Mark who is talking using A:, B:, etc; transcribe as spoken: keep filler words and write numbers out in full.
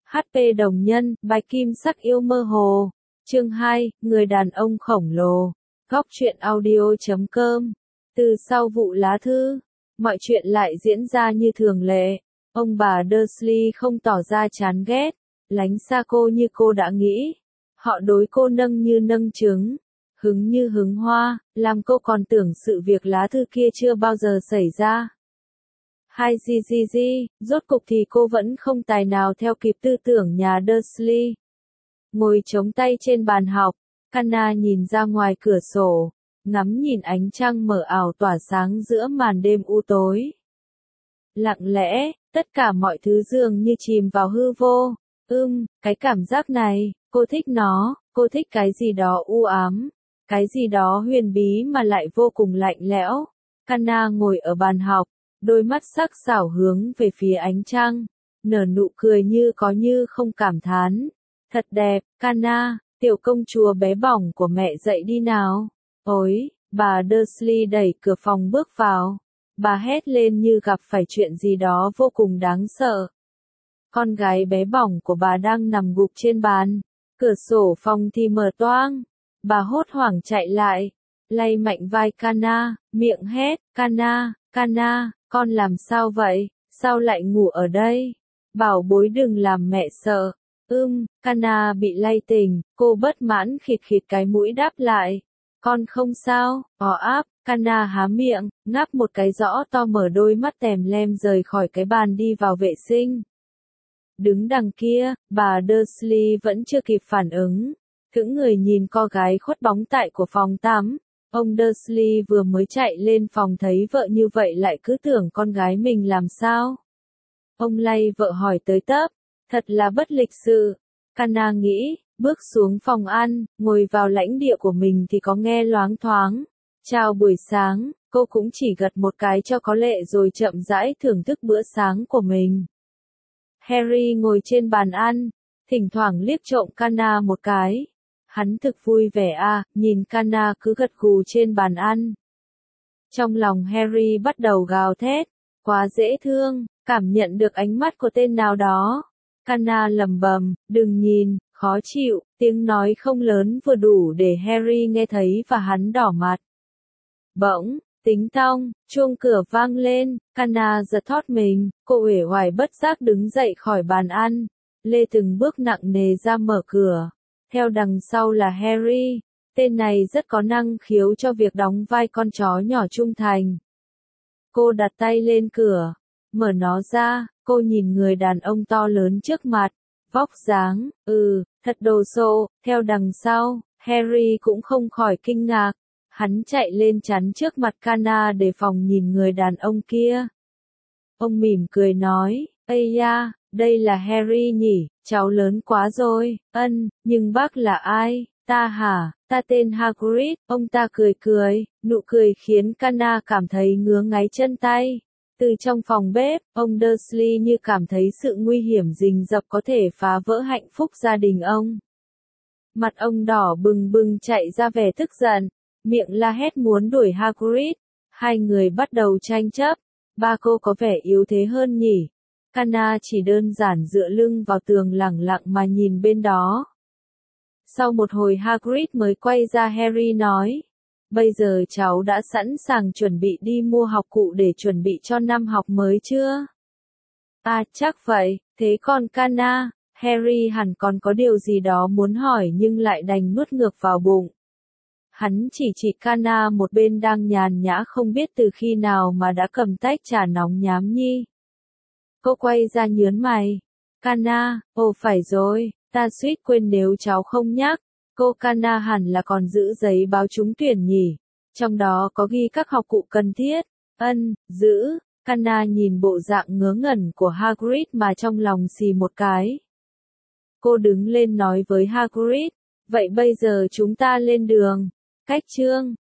A: hát pê đồng nhân, bạch kim sắc yêu mơ hồ. Chương hai, người đàn ông khổng lồ. Góc truyện audio chấm com. Từ sau vụ lá thư, mọi chuyện lại diễn ra như thường lệ. Ông bà Dursley không tỏ ra chán ghét, lánh xa cô như cô đã nghĩ. Họ đối cô nâng như nâng trứng, hứng như hứng hoa, làm cô còn tưởng sự việc lá thư kia chưa bao giờ xảy ra. Hai gì gì gì, rốt cục thì cô vẫn không tài nào theo kịp tư tưởng nhà Dursley. Ngồi chống tay trên bàn học, Kanna nhìn ra ngoài cửa sổ, ngắm nhìn ánh trăng mờ ảo tỏa sáng giữa màn đêm u tối. Lặng lẽ, tất cả mọi thứ dường như chìm vào hư vô. Ưm, cái cảm giác này, cô thích nó, cô thích cái gì đó u ám, cái gì đó huyền bí mà lại vô cùng lạnh lẽo. Kanna ngồi ở bàn học, đôi mắt sắc sảo hướng về phía ánh trăng, nở nụ cười như có như không, cảm thán. Thật đẹp, Kanna, tiểu công chúa bé bỏng của mẹ dậy đi nào. Ôi, bà Dursley đẩy cửa phòng bước vào. Bà hét lên như gặp phải chuyện gì đó vô cùng đáng sợ. Con gái bé bỏng của bà đang nằm gục trên bàn. Cửa sổ phòng thì mở toang. Bà hốt hoảng chạy lại, lay mạnh vai Kanna, miệng hét, Kanna, Kanna, con làm sao vậy, sao lại ngủ ở đây? Bảo bối đừng làm mẹ sợ. Ưm, Kanna bị lay tỉnh, cô bất mãn khịt khịt cái mũi đáp lại. Con không sao, ó áp. Kanna há miệng, ngáp một cái rõ to, mở đôi mắt tèm lem rời khỏi cái bàn đi vào vệ sinh. Đứng đằng kia, bà Dursley vẫn chưa kịp phản ứng, thững người nhìn con gái khuất bóng tại của phòng tắm. Ông Dursley vừa mới chạy lên phòng thấy vợ như vậy lại cứ tưởng con gái mình làm sao. Ông lay vợ hỏi tới tấp, thật là bất lịch sự. Kanna nghĩ, bước xuống phòng ăn, ngồi vào lãnh địa của mình thì có nghe loáng thoáng. Chào buổi sáng, cô cũng chỉ gật một cái cho có lệ rồi chậm rãi thưởng thức bữa sáng của mình. Harry ngồi trên bàn ăn, thỉnh thoảng liếc trộm Kanna một cái. Hắn thực vui vẻ à, nhìn Kanna cứ gật gù trên bàn ăn. Trong lòng Harry bắt đầu gào thét, quá dễ thương, cảm nhận được ánh mắt của tên nào đó. Kanna lẩm bẩm, đừng nhìn, khó chịu, tiếng nói không lớn vừa đủ để Harry nghe thấy và hắn đỏ mặt. Bỗng, tính tong, chuông cửa vang lên, Kanna giật thót mình, cô uể oải bất giác đứng dậy khỏi bàn ăn, lê từng bước nặng nề ra mở cửa. Theo đằng sau là Harry, tên này rất có năng khiếu cho việc đóng vai con chó nhỏ trung thành. Cô đặt tay lên cửa, mở nó ra, cô nhìn người đàn ông to lớn trước mặt, vóc dáng, ừ, thật đồ sộ. Theo đằng sau, Harry cũng không khỏi kinh ngạc. Hắn chạy lên chắn trước mặt Kanna để phòng nhìn người đàn ông kia. Ông mỉm cười nói, ây da, đây là Harry nhỉ, cháu lớn quá rồi. Ân, nhưng bác là ai? Ta hả? Ta tên Hagrid. Ông ta cười cười, nụ cười khiến Kanna cảm thấy ngứa ngáy chân tay. Từ trong phòng bếp, ông Dursley như cảm thấy sự nguy hiểm rình rập có thể phá vỡ hạnh phúc gia đình ông. Mặt ông đỏ bừng bừng chạy ra vẻ tức giận, miệng la hét muốn đuổi Hagrid. Hai người bắt đầu tranh chấp. Ba cô có vẻ yếu thế hơn nhỉ? Kanna chỉ đơn giản dựa lưng vào tường lẳng lặng mà nhìn bên đó. Sau một hồi Hagrid mới quay ra. Harry nói, bây giờ cháu đã sẵn sàng chuẩn bị đi mua học cụ để chuẩn bị cho năm học mới chưa? À, chắc vậy. Thế còn Kanna? Harry hẳn còn có điều gì đó muốn hỏi nhưng lại đành nuốt ngược vào bụng. Hắn chỉ chỉ Kanna một bên đang nhàn nhã không biết từ khi nào mà đã cầm tách trà nóng nhám nhi. Cô quay ra nhớn mày. Kanna, ồ phải rồi, ta suýt quên nếu cháu không nhắc. Cô Kanna hẳn là còn giữ giấy báo trúng tuyển nhỉ? Trong đó có ghi các học cụ cần thiết. Ân, giữ. Kanna nhìn bộ dạng ngớ ngẩn của Hagrid mà trong lòng xì một cái. Cô đứng lên nói với Hagrid, vậy bây giờ chúng ta lên đường. Cách chương